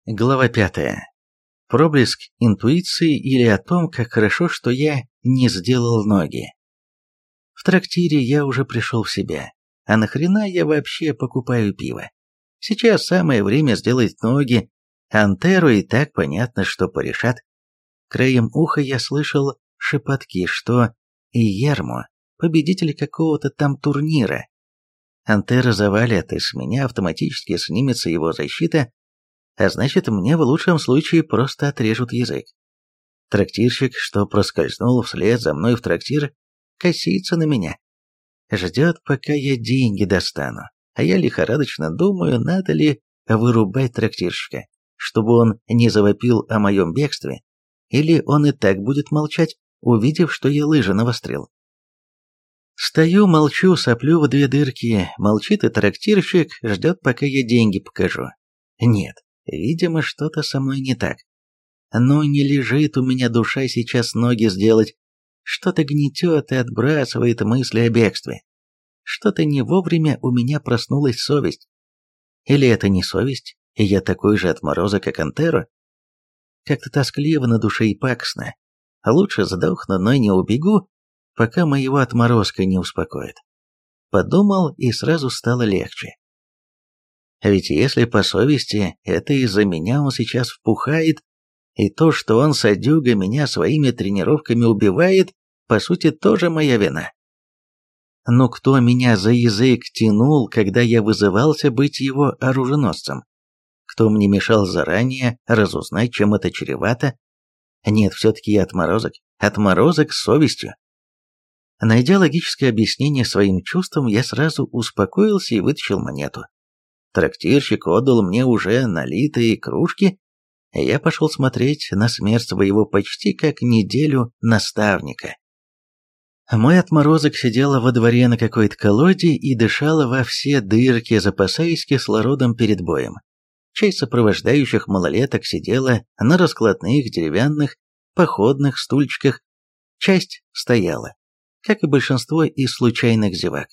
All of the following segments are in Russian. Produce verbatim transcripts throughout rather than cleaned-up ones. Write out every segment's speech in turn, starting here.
Глава пятая. Проблеск интуиции или о том, как хорошо, что я не сделал ноги. В трактире я уже пришел в себя. А нахрена я вообще покупаю пиво? Сейчас самое время сделать ноги. Антеру и так понятно, что порешат. Краем уха я слышал шепотки, что Иермо, победитель какого-то там турнира. Антера завалят, и с меня автоматически снимется его защита, а значит, мне в лучшем случае просто отрежут язык. Трактирщик, что проскользнул вслед за мной в трактир, косится на меня. Ждет, пока я деньги достану, а я лихорадочно думаю, надо ли вырубать трактирщика, чтобы он не завопил о моем бегстве, или он и так будет молчать, увидев, что я лыжи навострил. Стою, молчу, соплю в две дырки, молчит и трактирщик, ждет, пока я деньги покажу. Нет. Видимо, что-то со мной не так. Но не лежит у меня душа сейчас ноги сделать. Что-то гнетет и отбрасывает мысли о бегстве. Что-то не вовремя у меня проснулась совесть. Или это не совесть, и я такой же отморозок, как Антеро? Как-то тоскливо на душе и пакостно. Лучше сдохну, но не убегу, пока моего отморозка не успокоит. Подумал, и сразу стало легче. Ведь если по совести, это из-за меня он сейчас впухает, и то, что он, садюга, меня своими тренировками убивает, по сути, тоже моя вина. Но кто меня за язык тянул, когда я вызывался быть его оруженосцем? Кто мне мешал заранее разузнать, чем это чревато? Нет, все-таки я отморозок. Отморозок с совестью. Найдя логическое объяснение своим чувствам, я сразу успокоился и вытащил монету. Трактирщик отдал мне уже налитые кружки, и я пошел смотреть на смерть своего почти как неделю наставника. Мой отморозок сидел во дворе на какой-то колоде и дышал во все дырки, запасаясь кислородом перед боем. Часть сопровождающих малолеток сидела на раскладных деревянных походных стульчиках, часть стояла, как и большинство из случайных зевак.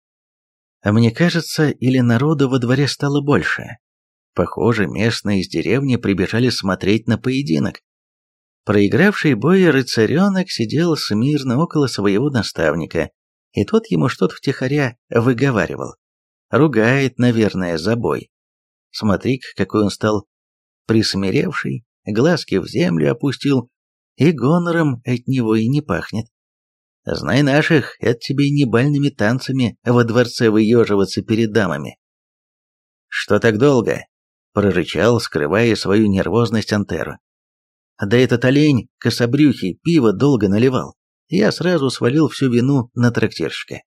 А мне кажется, или народу во дворе стало больше. Похоже, местные из деревни прибежали смотреть на поединок. Проигравший бой рыцаренок сидел смирно около своего наставника, и тот ему что-то втихаря выговаривал. Ругает, наверное, за бой. Смотри-ка, какой он стал присмиревший, глазки в землю опустил, и гонором от него и не пахнет. Знай наших, это тебе не бальными танцами во дворце выеживаться перед дамами. Что так долго? Прорычал, скрывая свою нервозность Антеро. Да этот олень, кособрюхий, пиво долго наливал. Я сразу свалил всю вину на трактирщика.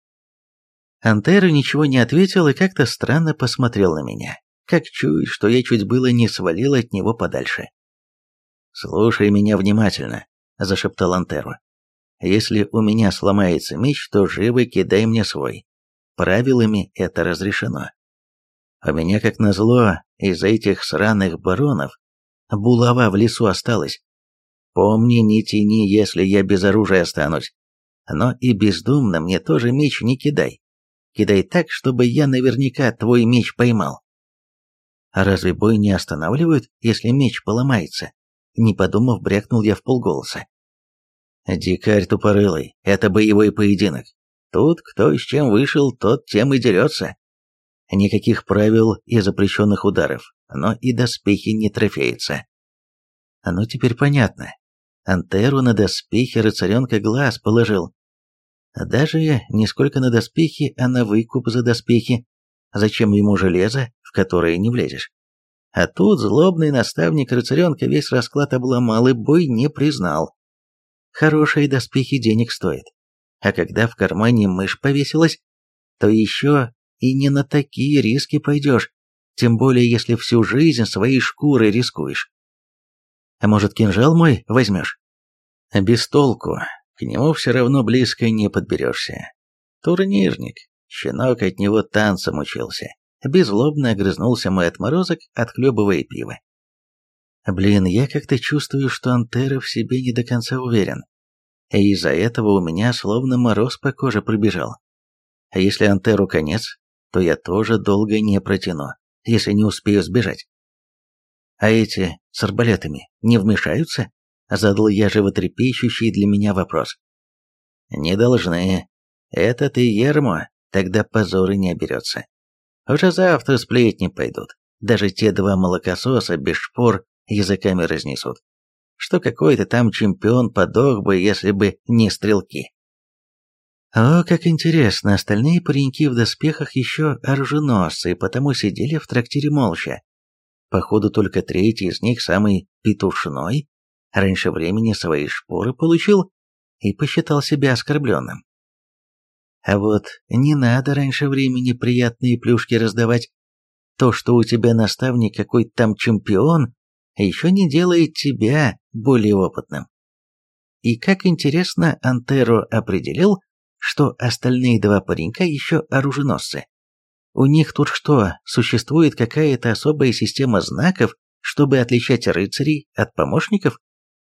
Антеро ничего не ответил и как-то странно посмотрел на меня, как чует, что я чуть было не свалил от него подальше. «Слушай меня внимательно», — зашептал Антеро. «Если у меня сломается меч, то живо кидай мне свой. Правилами это разрешено. У меня, как назло, из-за этих сраных баронов булава в лесу осталась. Помни, не тяни, если я без оружия останусь. Но и бездумно мне тоже меч не кидай. Кидай так, чтобы я наверняка твой меч поймал». «А разве бой не останавливают, если меч поломается?» Не подумав, брякнул я вполголоса. «Дикарь тупорылый, это боевой поединок. Тут кто с чем вышел, тот тем и дерется. Никаких правил и запрещенных ударов, но и доспехи не трофеются». Ну, теперь понятно. Антеру на доспехи рыцаренка глаз положил. Даже не сколько на доспехи, а на выкуп за доспехи. Зачем ему железо, в которое не влезешь? А тут злобный наставник рыцаренка весь расклад обломал и бой не признал. Хорошие доспехи денег стоят. А когда в кармане мышь повесилась, то еще и не на такие риски пойдешь, тем более если всю жизнь своей шкурой рискуешь. А может, кинжал мой возьмешь? Без толку, к нему все равно близко не подберешься. Турнирник, щенок от него танцем учился. Беззлобно огрызнулся мой отморозок, отхлебывая пиво. Блин, я как-то чувствую, что Антеро в себе не до конца уверен. И из-за этого у меня словно мороз по коже пробежал. А если Антеру конец, то я тоже долго не протяну, если не успею сбежать. А эти с арбалетами не вмешаются? Задал я животрепещущий для меня вопрос. Не должны. Это ты, Ермо, тогда позора не оберется. Уже завтра сплетни пойдут. Даже те два молокососа без шпор языками разнесут. Что какой-то там чемпион подох бы, если бы не стрелки. О, как интересно, остальные пареньки в доспехах еще оруженосцы, потому сидели в трактире молча. Походу, только третий из них, самый петушной, раньше времени свои шпоры получил и посчитал себя оскорбленным. А вот не надо раньше времени приятные плюшки раздавать. То, что у тебя наставник какой-то там чемпион, еще не делает тебя более опытным. И как интересно, Антеро определил, что остальные два паренька еще оруженосцы. У них тут что, существует какая-то особая система знаков, чтобы отличать рыцарей от помощников?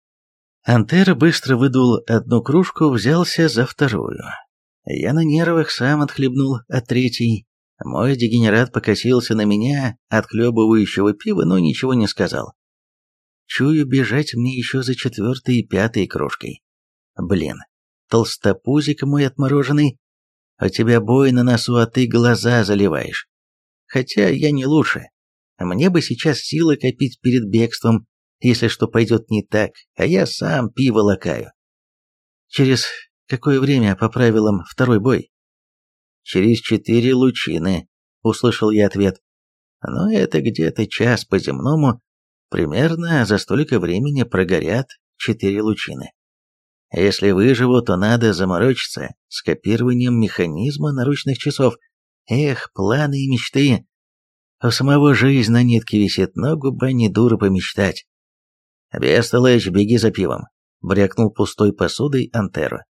Антеро быстро выдул одну кружку, взялся за вторую. Я на нервах сам отхлебнул от третьей. Мой дегенерат покосился на меня, отхлебывающего пива, но ничего не сказал. Чую, бежать мне еще за четвертой и пятой кружкой. Блин, толстопузик мой отмороженный, у тебя бой на носу, а ты глаза заливаешь. Хотя я не лучше. Мне бы сейчас силы копить перед бегством, если что пойдет не так, а я сам пиво лакаю. Через какое время по правилам второй бой? Через четыре лучины, услышал я ответ. Но это где-то час по земному, примерно за столько времени прогорят четыре лучины. Если выживу, то надо заморочиться с копированием механизма наручных часов. Эх, планы и мечты. У самого жизнь на нитке висит, но губа не дура помечтать. «Бестолочь, беги за пивом», — брякнул пустой посудой Антеро.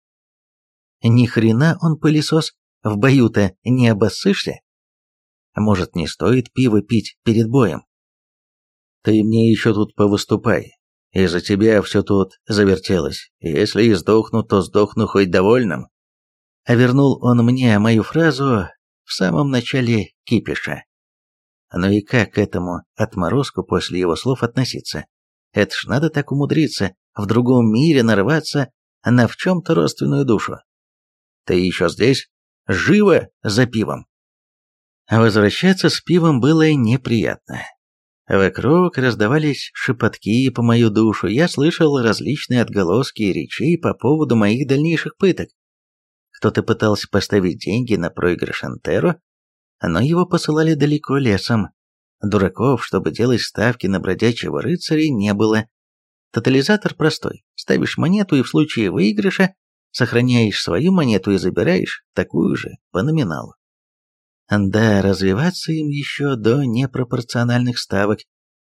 Ни хрена он пылесос, в бою-то не обоссышься. Может, не стоит пиво пить перед боем? Ты мне еще тут повыступай. Из-за тебя все тут завертелось. Если и сдохну, то сдохну хоть довольным. А вернул он мне мою фразу в самом начале кипиша. Ну и как к этому отморозку после его слов относиться? Это ж надо так умудриться, в другом мире нарваться на в чем-то родственную душу. Ты еще здесь? Живо за пивом. А возвращаться с пивом было неприятно. Вокруг раздавались шепотки по мою душу, я слышал различные отголоски речей по поводу моих дальнейших пыток. Кто-то пытался поставить деньги на проигрыш Антеро, но его посылали далеко лесом. Дураков, чтобы делать ставки на бродячего рыцаря, не было. Тотализатор простой. Ставишь монету и в случае выигрыша сохраняешь свою монету и забираешь такую же по номиналу. Да, развиваться им еще до непропорциональных ставок.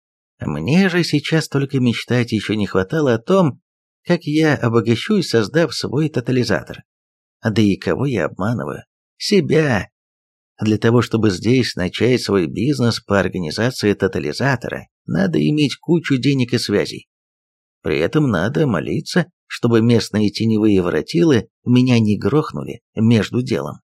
Мне же сейчас только мечтать еще не хватало о том, как я обогащусь, создав свой тотализатор. Да и кого я обманываю? Себя! Для того, чтобы здесь начать свой бизнес по организации тотализатора, надо иметь кучу денег и связей. При этом надо молиться, чтобы местные теневые воротилы меня не грохнули между делом.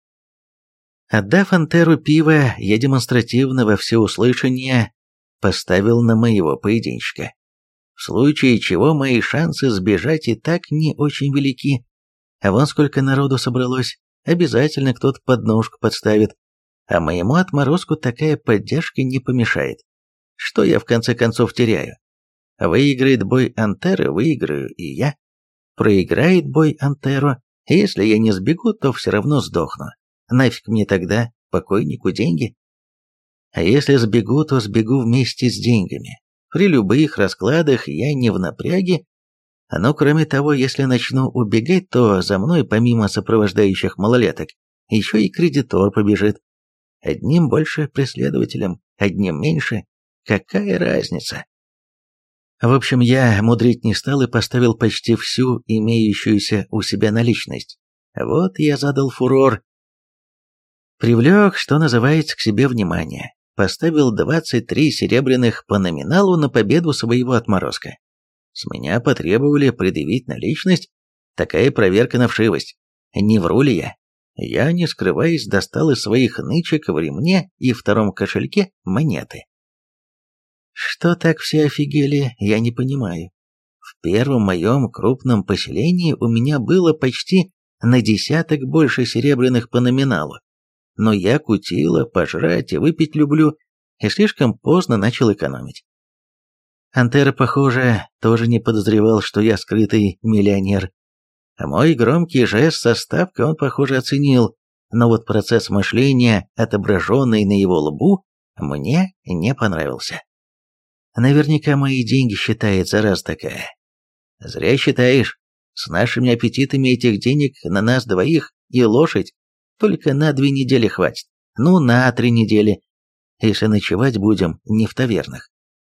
Отдав Антеру пиво, я демонстративно во всеуслышание поставил на моего поединщика. В случае чего мои шансы сбежать и так не очень велики. А вон сколько народу собралось, обязательно кто-то подножку подставит. А моему отморозку такая поддержка не помешает. Что я в конце концов теряю? Выиграет бой Антеро, выиграю и я. Проиграет бой Антеро, если я не сбегу, то все равно сдохну. Нафиг мне тогда, покойнику, деньги? А если сбегу, то сбегу вместе с деньгами. При любых раскладах я не в напряге. Но кроме того, если начну убегать, то за мной, помимо сопровождающих малолеток, еще и кредитор побежит. Одним больше преследователем, одним меньше. Какая разница? В общем, я мудрить не стал и поставил почти всю имеющуюся у себя наличность. Вот я задал фурор. Привлек, что называется, к себе внимание. Поставил двадцать три серебряных по номиналу на победу своего отморозка. С меня потребовали предъявить наличность, такая проверка на вшивость. Не вру ли я? Я, не скрываясь, достал из своих нычек в ремне и втором кошельке монеты. Что так все офигели, я не понимаю. В первом моем крупном поселении у меня было почти на десяток больше серебряных по номиналу. Но я кутила, пожрать и выпить люблю, и слишком поздно начал экономить. Антера, похоже, тоже не подозревал, что я скрытый миллионер. А мой громкий жест со ставкой он, похоже, оценил, но вот процесс мышления, отображенный на его лбу, мне не понравился. Наверняка мои деньги считает, зараза такая. Зря считаешь. С нашими аппетитами этих денег на нас двоих и лошадь только на две недели хватит. Ну, на три недели, если ночевать будем не в тавернах.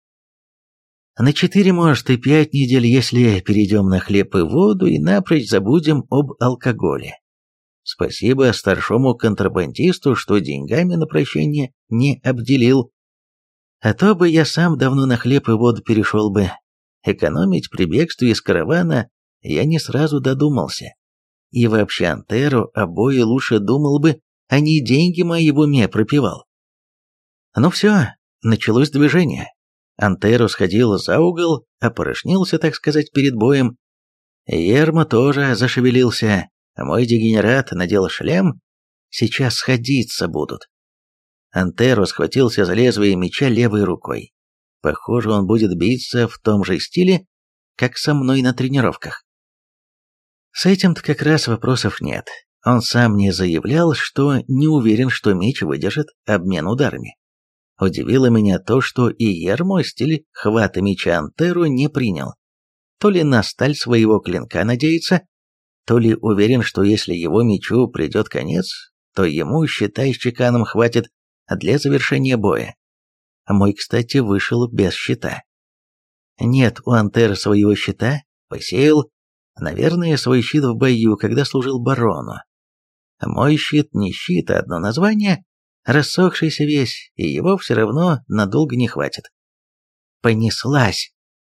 На четыре, может, и пять недель, если перейдем на хлеб и воду и напрочь забудем об алкоголе. Спасибо старшему контрабандисту, что деньгами на прощение не обделил. А то бы я сам давно на хлеб и воду перешел бы. Экономить при бегстве из каравана я не сразу додумался. И вообще Антеро обои лучше думал бы, а не деньги мои в уме пропивал. Ну все, началось движение. Антеро сходил за угол, опорожнился, так сказать, перед боем. Ермо тоже зашевелился, а мой дегенерат надел шлем. Сейчас сходиться будут. Антеро схватился за лезвие меча левой рукой. Похоже, он будет биться в том же стиле, как со мной на тренировках. С этим-то как раз вопросов нет. Он сам мне заявлял, что не уверен, что меч выдержит обмен ударами. Удивило меня то, что и Ермо стиль хвата меча Антеро не принял. То ли на сталь своего клинка надеется, то ли уверен, что если его мечу придет конец, то ему, считай, с чеканом хватит для завершения боя. Мой, кстати, вышел без щита. Нет у Антеро своего щита, посеял, наверное, свой щит в бою, когда служил барону. Мой щит не щит, а одно название, рассохшийся весь, и его все равно надолго не хватит. Понеслась.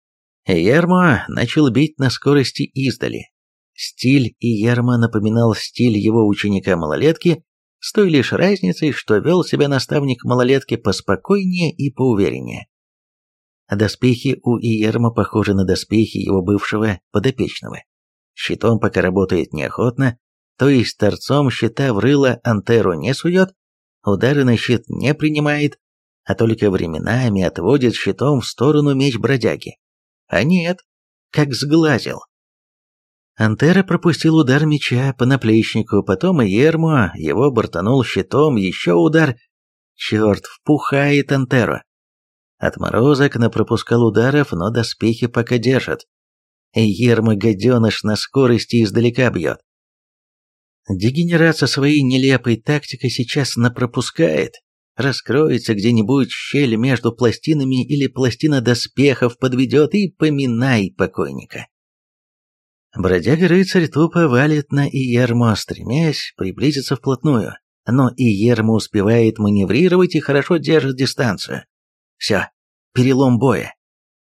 Ермо начал бить на скорости издали. Стиль Ермо напоминал стиль его ученика-малолетки, с той лишь разницей, что вел себя наставник малолетки поспокойнее и поувереннее. Доспехи у Ермо похожи на доспехи его бывшего подопечного. Щитом пока работает неохотно, то есть торцом щита в рыло Антеро не сует, удары на щит не принимает, а только временами отводит щитом в сторону меч бродяги. А нет, как сглазил. Антеро пропустил удар меча по наплечнику, потом и Ермо его бортанул щитом, еще удар. Черт, впухает Антеро. Отморозок напропускал ударов, но доспехи пока держат. Ермо гаденыш на скорости издалека бьет. Дегенерат со своей нелепой тактикой сейчас напропускает. Раскроется где-нибудь щель между пластинами или пластина доспехов подведет и поминай покойника. Бродяга-рыцарь тупо валит на Иермо, стремясь приблизиться вплотную, но Иермо успевает маневрировать и хорошо держит дистанцию. Все, перелом боя.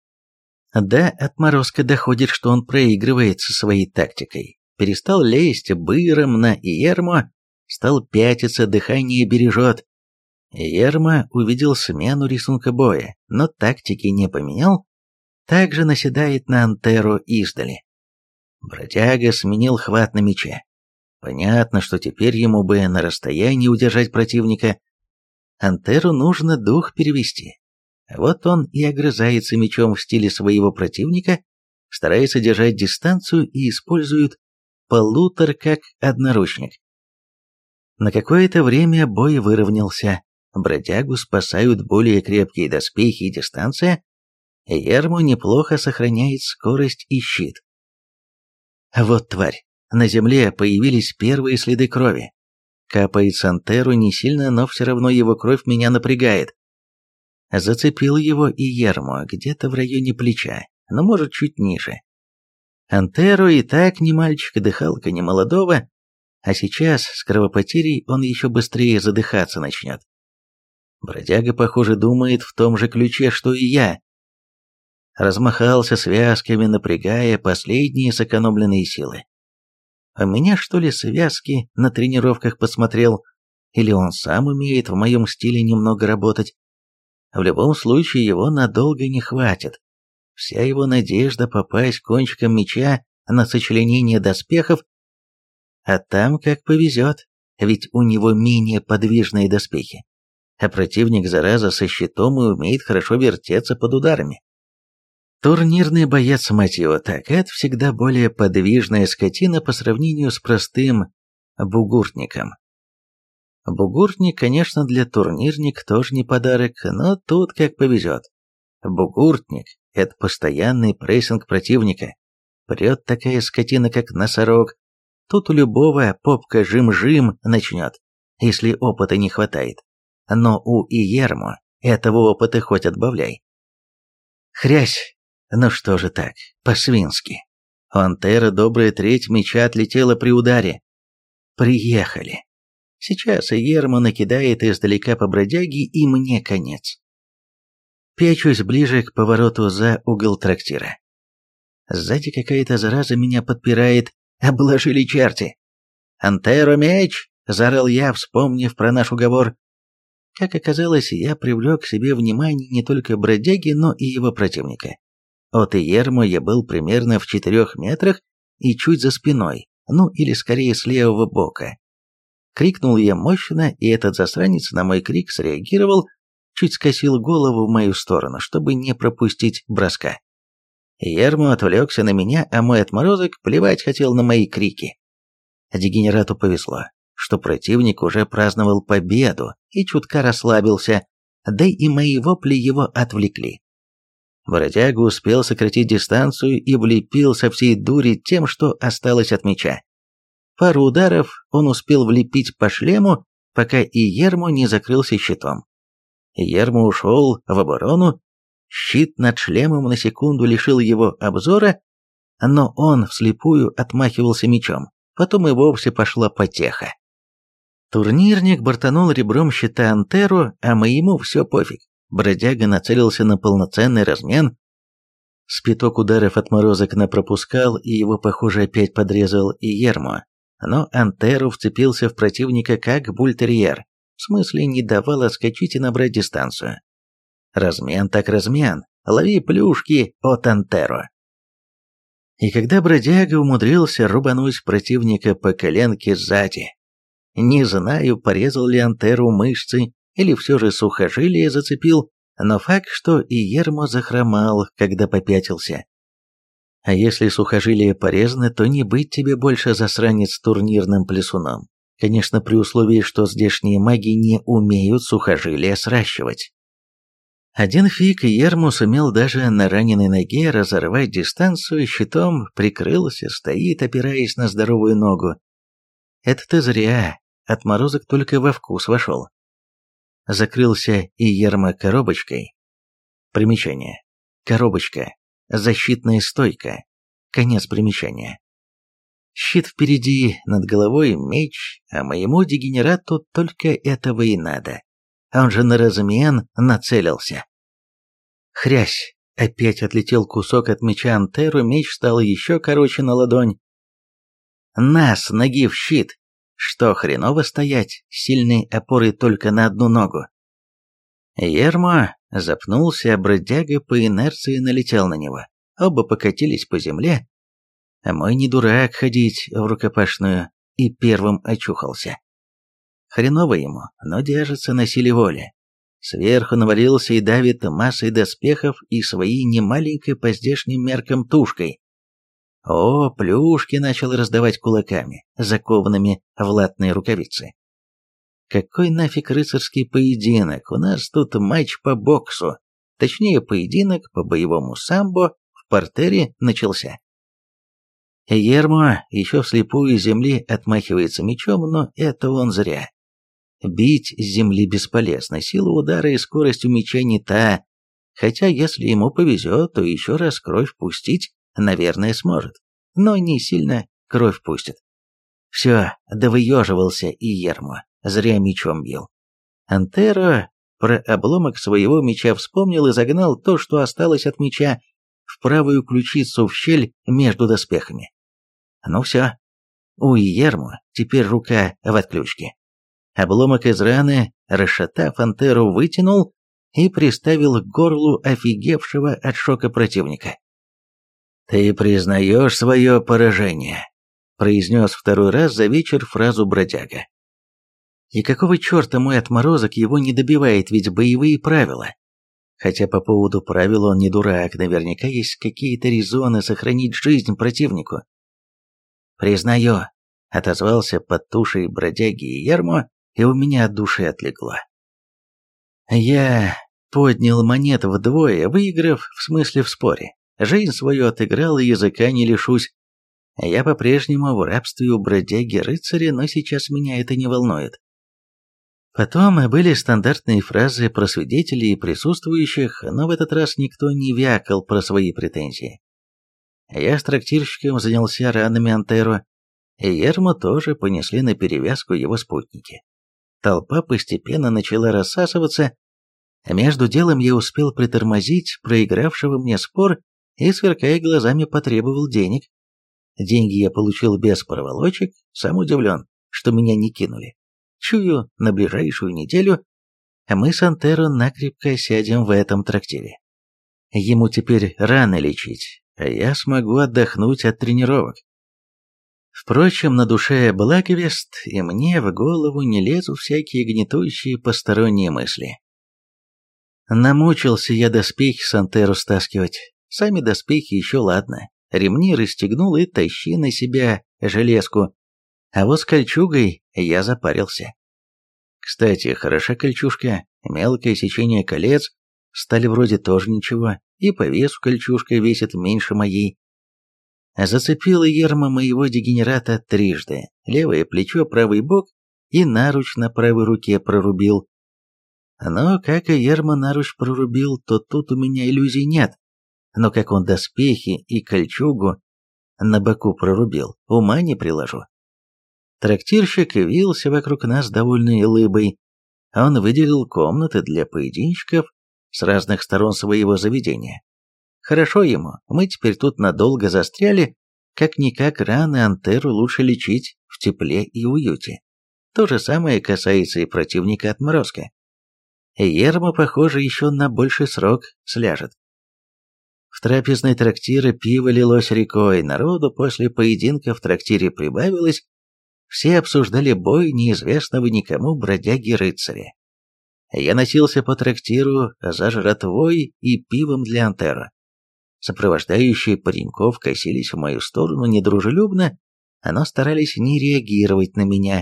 Да, отморозка доходит, что он проигрывает со своей тактикой. Перестал лезть быром на Иермо, стал пятиться, дыхание бережет. Иермо увидел смену рисунка боя, но тактики не поменял, также наседает на Антеро издали. Бродяга сменил хват на мече. Понятно, что теперь ему бы на расстоянии удержать противника. Антеру нужно дух перевести. Вот он и огрызается мечом в стиле своего противника, старается держать дистанцию и использует полутор как одноручник. На какое-то время бой выровнялся. Бродягу спасают более крепкие доспехи и дистанция. Ермо неплохо сохраняет скорость и щит. Вот тварь. На земле появились первые следы крови. Капает с Антеру не сильно, но все равно его кровь меня напрягает. Зацепил его и Ермо где-то в районе плеча, но может чуть ниже. Антеро и так не мальчик, дыхалка не молодого, а сейчас с кровопотерей он еще быстрее задыхаться начнет. Бродяга, похоже, думает в том же ключе, что и я. Размахался связками, напрягая последние сэкономленные силы. У меня, что ли, связки на тренировках посмотрел, или он сам умеет в моем стиле немного работать? В любом случае его надолго не хватит. Вся его надежда попасть кончиком меча на сочленение доспехов, а там как повезет, ведь у него менее подвижные доспехи. А противник, зараза, со щитом и умеет хорошо вертеться под ударами. Турнирный боец, мать его, так, это всегда более подвижная скотина по сравнению с простым бугуртником. Бугуртник, конечно, для турнирник тоже не подарок, но тут как повезет. Бугуртник – это постоянный прессинг противника. Прет такая скотина, как носорог. Тут у любого попка жим-жим начнет, если опыта не хватает. Но у Иермо этого опыта хоть отбавляй. Хрясь! Ну что же так, по-свински. У Антера добрая треть меча отлетела при ударе. Приехали. Сейчас Иермо накидает издалека по бродяге, и мне конец. Пячусь ближе к повороту за угол трактира. Сзади какая-то зараза меня подпирает, обложили черти. «Антеро, меч!» – заорал я, вспомнив про наш уговор. Как оказалось, я привлек к себе внимание не только бродяги, но и его противника. От Иермо я был примерно в четырех метрах и чуть за спиной, ну или скорее с левого бока. Крикнул я мощно, и этот засранец на мой крик среагировал, чуть скосил голову в мою сторону, чтобы не пропустить броска. Иермо отвлекся на меня, а мой отморозок плевать хотел на мои крики. Дегенерату повезло, что противник уже праздновал победу и чутка расслабился, да и мои вопли его отвлекли. Бродяга успел сократить дистанцию и влепил со всей дури тем, что осталось от меча. Пару ударов он успел влепить по шлему, пока Иермо не закрылся щитом. Иермо ушел в оборону, щит над шлемом на секунду лишил его обзора, но он вслепую отмахивался мечом, потом и вовсе пошла потеха. Турнирник бортанул ребром щита Антеру, а моему все пофиг. Бродяга нацелился на полноценный размен. С пяток ударов отморозок напропускал, и его, похоже, опять подрезал Иермо. Но Антеру вцепился в противника как бультерьер, в смысле не давал отскочить и набрать дистанцию. Размен так размен, лови плюшки от Антеру. И когда бродяга умудрился рубануть противника по коленке сзади, не знаю, порезал ли Антеру мышцы, или все же сухожилие зацепил, но факт, что Иермо захромал, когда попятился. А если сухожилие порезано, то не быть тебе больше, засранец, турнирным плясуном. Конечно, при условии, что здешние маги не умеют сухожилия сращивать. Один фиг Иермо сумел даже на раненой ноге разорвать дистанцию, щитом прикрылся, стоит, опираясь на здоровую ногу. Это-то зря, отморозок только во вкус вошел. Закрылся Иермо коробочкой. Примечание. Коробочка. Защитная стойка. Конец примечания. Щит впереди, над головой меч, а моему дегенерату только этого и надо. Он же на размен нацелился. Хрясь! Опять отлетел кусок от меча Антеру, меч стал еще короче на ладонь. Нас, ноги в щит! Что, хреново стоять, сильной опорой только на одну ногу? Иермо запнулся, а бродяга по инерции налетел на него. Оба покатились по земле, а мой не дурак ходить в рукопашную, и первым очухался. Хреново ему, но держится на силе воли. Сверху навалился и давит массой доспехов и своей немаленькой по здешним меркам тушкой. О, плюшки начал раздавать кулаками, закованными в латные рукавицы. Какой нафиг рыцарский поединок? У нас тут матч по боксу. Точнее, поединок по боевому самбо в партере начался. Иермо еще вслепую из земли отмахивается мечом, но это он зря. Бить с земли бесполезно, сила удара и скорость у меча не та, хотя если ему повезет, то еще раз кровь пустить, наверное, сможет, но не сильно кровь пустит. Все, довыеживался Иермо, зря мечом бил. Антеро про обломок своего меча вспомнил и загнал то, что осталось от меча, в правую ключицу в щель между доспехами. Ну все, у Иермо теперь рука в отключке. Обломок из раны, расшатав Антеру, вытянул и приставил к горлу офигевшего от шока противника. «Ты признаешь свое поражение», — произнес второй раз за вечер фразу бродяга. И какого черта мой отморозок его не добивает, ведь боевые правила? Хотя по поводу правил он не дурак, наверняка есть какие-то резоны сохранить жизнь противнику. «Признаю», — отозвался под тушей бродяги и Ермо, и у меня от души отлегло. Я поднял монет вдвое, выиграв, в смысле в споре. Жизнь свою отыграл и языка не лишусь. Я по-прежнему в рабстве у бродяги-рыцаря, но сейчас меня это не волнует. Потом были стандартные фразы про свидетелей и присутствующих, но в этот раз никто не вякал про свои претензии. Я с трактирщиком занялся ранами Антеро, и Ермо тоже понесли на перевязку его спутники. Толпа постепенно начала рассасываться, а между делом я успел притормозить проигравшего мне спор и, сверкая глазами, потребовал денег. Деньги я получил без проволочек, сам удивлен, что меня не кинули. Чую, на ближайшую неделю мы с Антеро накрепко сядем в этом трактире. Ему теперь рано лечить, а я смогу отдохнуть от тренировок. Впрочем, на душе благовест, и мне в голову не лезут всякие гнетущие посторонние мысли. Намучился я доспехи с Антеро стаскивать. Сами доспехи еще ладно. Ремни расстегнул и тащи на себя железку. А вот с кольчугой я запарился. Кстати, хороша кольчужка, мелкое сечение колец, стали вроде тоже ничего, и по весу кольчужка весит меньше моей. Зацепила Ермо моего дегенерата трижды, левое плечо, правый бок и наруч на правой руке прорубил. Но как и Ермо наруч прорубил, то тут у меня иллюзий нет. Но как он доспехи и кольчугу на боку прорубил, ума не приложу. Трактирщик вился вокруг нас довольной улыбой. Он выделил комнаты для поединщиков с разных сторон своего заведения. Хорошо ему, мы теперь тут надолго застряли, как-никак раны Антеру лучше лечить в тепле и уюте. То же самое касается и противника отморозка. Ермо, похоже, еще на больший срок сляжет. В трапезной трактире пиво лилось рекой, народу после поединка в трактире прибавилось, все обсуждали бой неизвестного никому бродяги-рыцаря. Я носился по трактиру за жратвой и пивом для Антеро. Сопровождающие пареньков косились в мою сторону недружелюбно, но старались не реагировать на меня.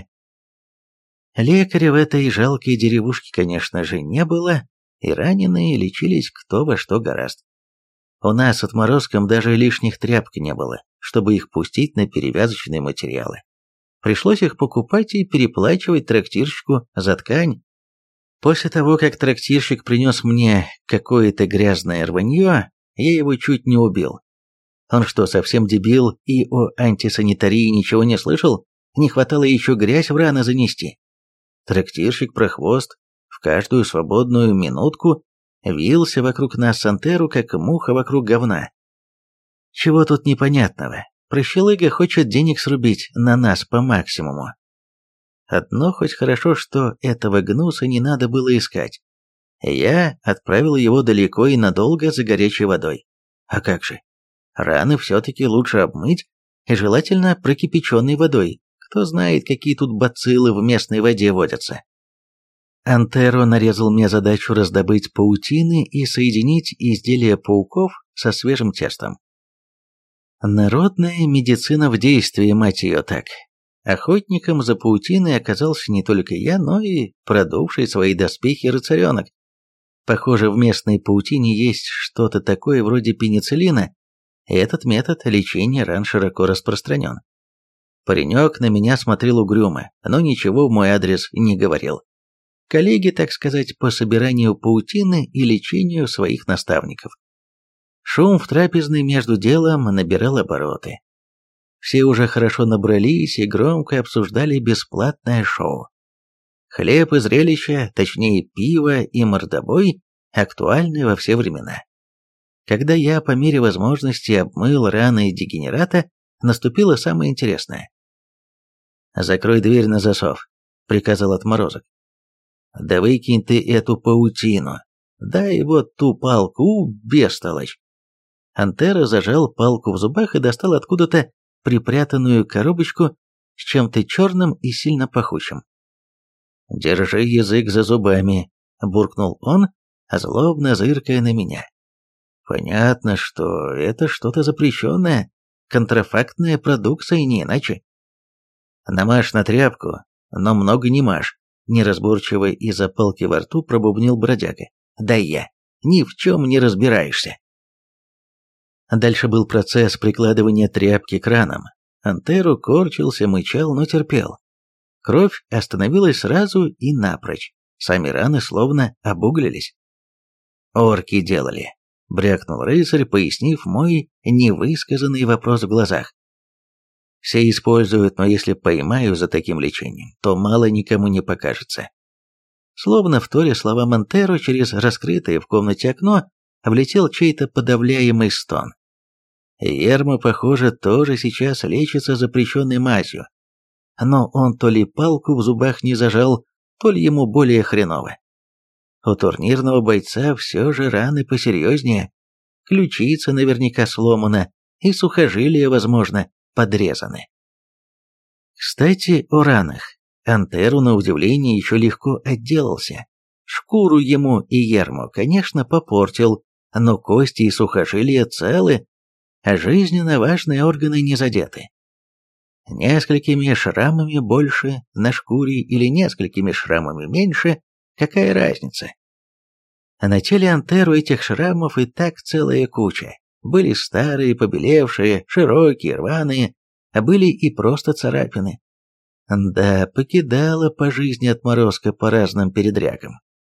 Лекаря в этой жалкой деревушке, конечно же, не было, и раненые лечились кто во что гораст. У нас с отморозком даже лишних тряпок не было, чтобы их пустить на перевязочные материалы. Пришлось их покупать и переплачивать трактирщику за ткань. После того, как трактирщик принес мне какое-то грязное рванье, я его чуть не убил. Он что, совсем дебил и о антисанитарии ничего не слышал? Не хватало еще грязь в раны занести. Трактирщик прохвост в каждую свободную минутку вился вокруг нас с Антеру, как муха вокруг говна. Чего тут непонятного? Прощелыга хочет денег срубить на нас по максимуму. Одно хоть хорошо, что этого гнуса не надо было искать. Я отправил его далеко и надолго за горячей водой. А как же? Раны все-таки лучше обмыть, и желательно прокипяченной водой. Кто знает, какие тут бациллы в местной воде водятся. Антеро нарезал мне задачу раздобыть паутины и соединить изделия пауков со свежим тестом. Народная медицина в действии, мать ее так. Охотником за паутиной оказался не только я, но и продувший свои доспехи рыцаренок. Похоже, в местной паутине есть что-то такое вроде пенициллина, и этот метод лечения ран широко распространен. Паренек на меня смотрел угрюмо, но ничего в мой адрес не говорил. Коллеги, так сказать, по собиранию паутины и лечению своих наставников. Шум в трапезной между делом набирал обороты. Все уже хорошо набрались и громко обсуждали бесплатное шоу. Хлеб и зрелище, точнее пиво и мордобой, актуальны во все времена. Когда я по мере возможности обмыл раны дегенерата, наступило самое интересное. «Закрой дверь на засов», — приказал отморозок. «Да выкинь ты эту паутину», дай вот ту палку, бестолочь!» Антера зажал палку в зубах и достал откуда-то припрятанную коробочку с чем-то черным и сильно пахучим. «Держи язык за зубами», — буркнул он, злобно зыркая на меня. «Понятно, что это что-то запрещенное, контрафактная продукция, не иначе». «Намажь на тряпку, но много не мажь», — неразборчиво из-за палки во рту пробубнил бродяга. «Дай я, ни в чем не разбираешься». Дальше был процесс прикладывания тряпки к ранам. Антеру корчился, мычал, но терпел. Кровь остановилась сразу и напрочь. Сами раны словно обуглились. «Орки делали», — брякнул рыцарь, пояснив мой невысказанный вопрос в глазах. «Все используют, но если поймаю за таким лечением, то мало никому не покажется». Словно вторя словам Антеру, через раскрытое в комнате окно влетел чей-то подавляемый стон. Ермо, похоже, тоже сейчас лечится запрещенной мазью. Но он то ли палку в зубах не зажал, то ли ему более хреново. У турнирного бойца все же раны посерьезнее. Ключица наверняка сломана, и сухожилия, возможно, подрезаны. Кстати, о ранах. Антеру, на удивление, еще легко отделался. Шкуру ему и Ермо, конечно, попортил, но кости и сухожилия целы, а жизненно важные органы не задеты. Несколькими шрамами больше на шкуре или несколькими шрамами меньше, какая разница? На теле Антеру этих шрамов и так целая куча. Были старые, побелевшие, широкие, рваные, а были и просто царапины. Да, покидала по жизни отморозка по разным передрягам.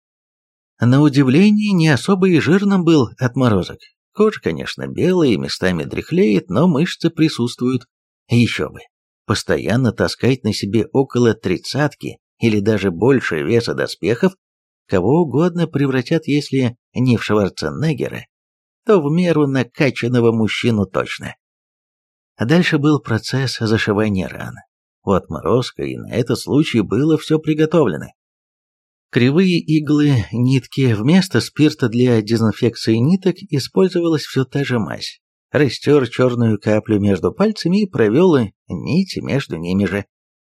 На удивление, не особо и жирным был отморозок. Кожа, конечно, белая и местами дряхлеет, но мышцы присутствуют. Еще бы. Постоянно таскать на себе около тридцатки или даже больше веса доспехов, кого угодно превратят, если не в Шварценеггера, то в меру накачанного мужчину точно. А дальше был процесс зашивания ран. У отморозка и на этот случай было все приготовлено. Кривые иглы, нитки, вместо спирта для дезинфекции ниток использовалась все та же мазь. Растер черную каплю между пальцами и провел нити между ними же.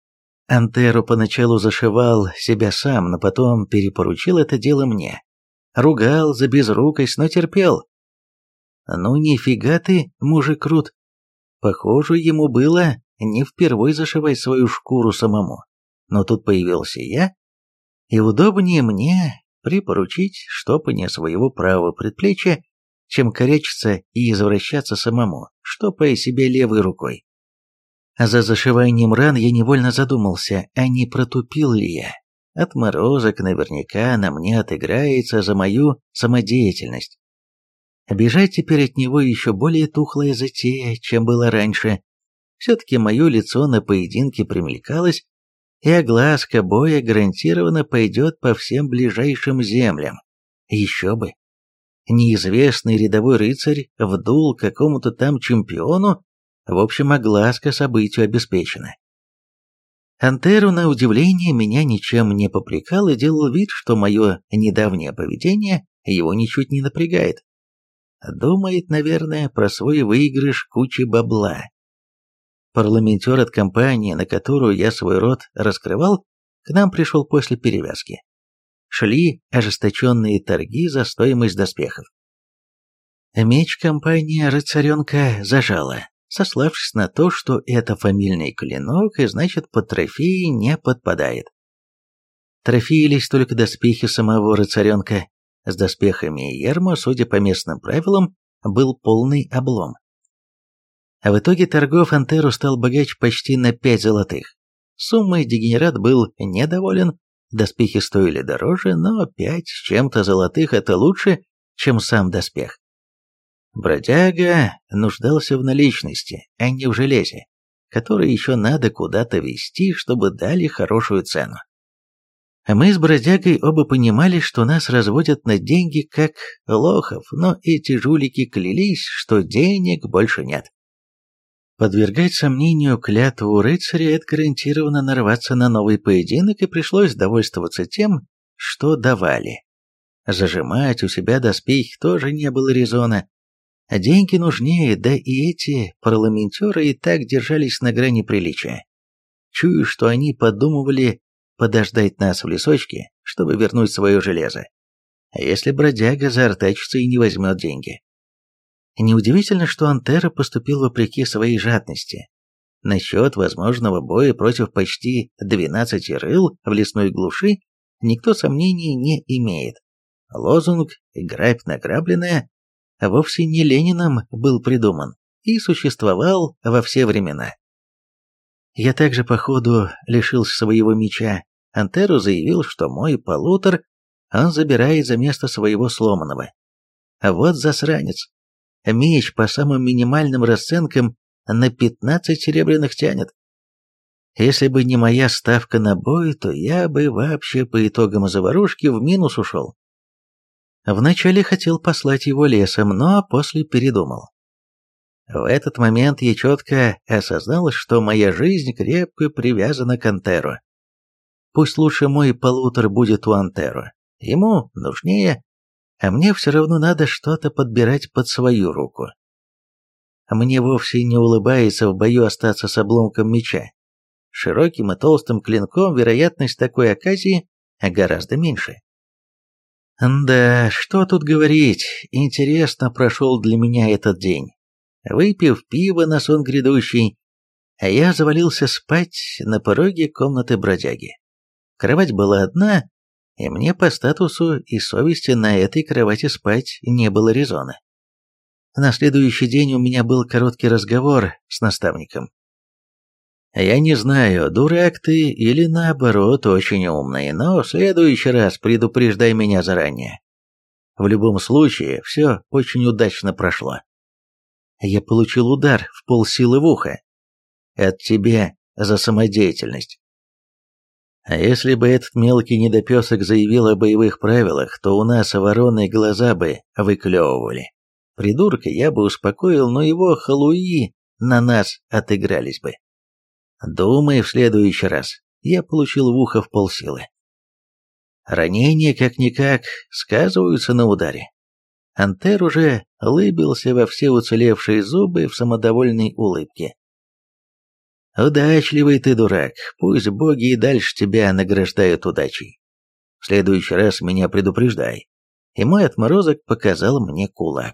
Антеру поначалу зашивал себя сам, но потом перепоручил это дело мне. Ругал за безрукость, но терпел. Ну нифига ты, мужик крут. Похоже, ему было не впервой зашивать свою шкуру самому. Но тут появился я, и удобнее мне припоручить штопание своего правого предплечья, чем корячиться и извращаться самому, штопая себе левой рукой. За зашиванием ран я невольно задумался, а не протупил ли я. Отморозок наверняка на мне отыграется за мою самодеятельность. Бежать теперь от него еще более тухлая затея, чем было раньше. Все-таки мое лицо на поединке примелькалось, и огласка боя гарантированно пойдет по всем ближайшим землям. Еще бы. Неизвестный рядовой рыцарь вдул какому-то там чемпиону, в общем, огласка событию обеспечена. Антеру, на удивление, меня ничем не попрекал и делал вид, что мое недавнее поведение его ничуть не напрягает. Думает, наверное, про свой выигрыш кучи бабла. Парламентер от компании, на которую я свой рот раскрывал, к нам пришел после перевязки. Шли ожесточенные торги за стоимость доспехов. Меч компания рыцаренка зажала, сославшись на то, что это фамильный клинок и значит под трофеи не подпадает. Трофеились только доспехи самого рыцаренка. С доспехами Ермо, судя по местным правилам, был полный облом. А в итоге торгов Антеру стал богач почти на пять золотых. Суммой дегенерат был недоволен, доспехи стоили дороже, но пять с чем-то золотых – это лучше, чем сам доспех. Бродяга нуждался в наличности, а не в железе, которое еще надо куда-то везти, чтобы дали хорошую цену. Мы с бродягой оба понимали, что нас разводят на деньги как лохов, но эти жулики клялись, что денег больше нет. Подвергать сомнению клятву рыцаря – это гарантированно нарваться на новый поединок, и пришлось довольствоваться тем, что давали. Зажимать у себя доспехи тоже не было резона. Деньги нужнее, да и эти парламентеры и так держались на грани приличия. Чую, что они подумывали подождать нас в лесочке, чтобы вернуть свое железо. А если бродяга заортачится и не возьмет деньги? Неудивительно, что Антера поступил вопреки своей жадности. Насчет возможного боя против почти двенадцати рыл в лесной глуши никто сомнений не имеет. Лозунг «Грабь награбленное» вовсе не Лениным был придуман и существовал во все времена. Я также, походу, лишился своего меча. Антеру заявил, что мой полутор он забирает за место своего сломанного. А вот засранец. Меч по самым минимальным расценкам на пятнадцать серебряных тянет. Если бы не моя ставка на бой, то я бы вообще по итогам заварушки в минус ушел. Вначале хотел послать его лесом, но после передумал. В этот момент я четко осознал, что моя жизнь крепко привязана к Антеру. Пусть лучше мой полутор будет у Антеру. Ему нужнее, а мне все равно надо что-то подбирать под свою руку. Мне вовсе не улыбается в бою остаться с обломком меча. Широким и толстым клинком вероятность такой оказии гораздо меньше. Да, что тут говорить, интересно прошел для меня этот день. Выпив пиво на сон грядущий, а я завалился спать на пороге комнаты бродяги. Кровать была одна, и мне по статусу и совести на этой кровати спать не было резона. На следующий день у меня был короткий разговор с наставником. Я не знаю, дурак ты или наоборот очень умный, но в следующий раз предупреждай меня заранее. В любом случае, все очень удачно прошло. Я получил удар в полсилы в ухо. От тебя за самодеятельность. А если бы этот мелкий недопесок заявил о боевых правилах, то у нас вороны глаза бы выклевывали. Придурка я бы успокоил, но его халуи на нас отыгрались бы. Думай в следующий раз. Я получил в ухо в полсилы. Ранения, как-никак, сказываются на ударе. Антер уже улыбился во все уцелевшие зубы в самодовольной улыбке. «Удачливый ты, дурак, пусть боги и дальше тебя награждают удачей. В следующий раз меня предупреждай». И мой отморозок показал мне кулак.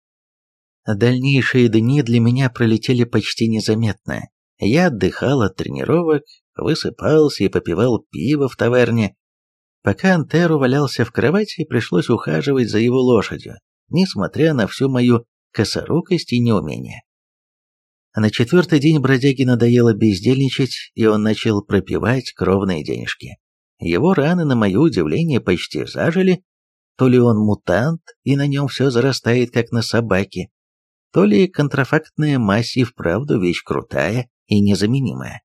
Дальнейшие дни для меня пролетели почти незаметно. Я отдыхал от тренировок, высыпался и попивал пиво в таверне. Пока Антеру валялся в кровати, пришлось ухаживать за его лошадью, несмотря на всю мою косорукость и неумение. На четвертый день бродяге надоело бездельничать, и он начал пропивать кровные денежки. Его раны, на мое удивление, почти зажили. То ли он мутант, и на нем все зарастает, как на собаке, то ли контрафактная мазь и вправду вещь крутая и незаменимая.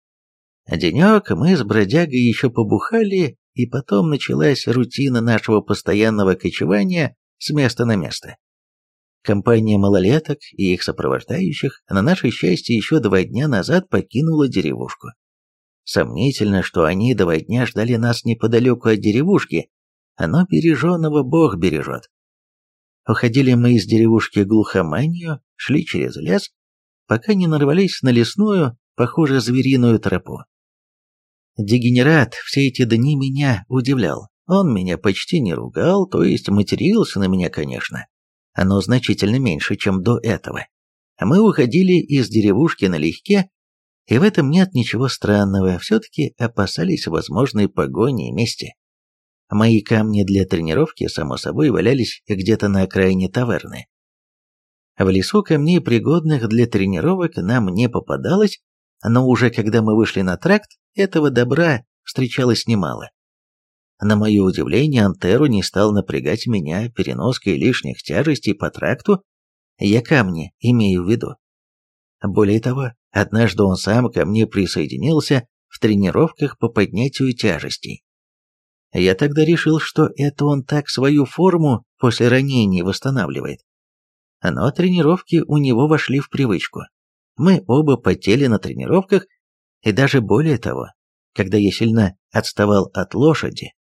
Денек мы с бродягой еще побухали, и потом началась рутина нашего постоянного кочевания с места на место. Компания малолеток и их сопровождающих на наше счастье еще два дня назад покинула деревушку. Сомнительно, что они два дня ждали нас неподалеку от деревушки, но береженого Бог бережет. Уходили мы из деревушки глухоманью, шли через лес, пока не нарвались на лесную, похоже, звериную тропу. Дегенерат все эти дни меня удивлял. Он меня почти не ругал, то есть матерился на меня, конечно, но значительно меньше, чем до этого. Мы уходили из деревушки налегке, и в этом нет ничего странного, все-таки опасались возможной погони и мести. Мои камни для тренировки, само собой, валялись где-то на окраине таверны. В лесу камней, пригодных для тренировок, нам не попадалось, но уже когда мы вышли на тракт, этого добра встречалось немало. На мое удивление, Антеру не стал напрягать меня переноской лишних тяжестей по тракту, я камни имею в виду. Более того, однажды он сам ко мне присоединился в тренировках по поднятию тяжестей. Я тогда решил, что это он так свою форму после ранений восстанавливает. Но тренировки у него вошли в привычку. Мы оба потели на тренировках, и даже более того, когда я сильно отставал от лошади,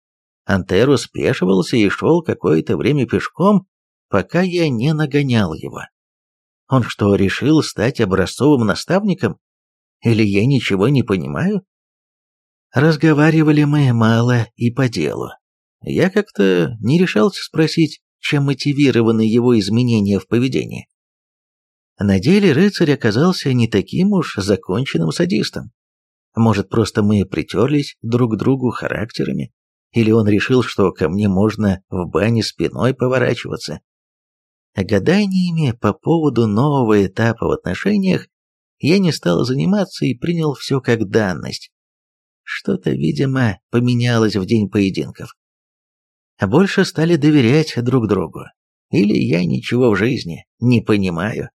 Антеро спешивался и шел какое-то время пешком, пока я не нагонял его. Он что, решил стать образцовым наставником? Или я ничего не понимаю? Разговаривали мы мало и по делу. Я как-то не решался спросить, чем мотивированы его изменения в поведении. На деле рыцарь оказался не таким уж законченным садистом. Может, просто мы притерлись друг к другу характерами, или он решил, что ко мне можно в бане спиной поворачиваться. Гаданиями по поводу нового этапа в отношениях я не стал заниматься и принял все как данность. Что-то, видимо, поменялось в день поединков. Больше стали доверять друг другу. Или я ничего в жизни не понимаю.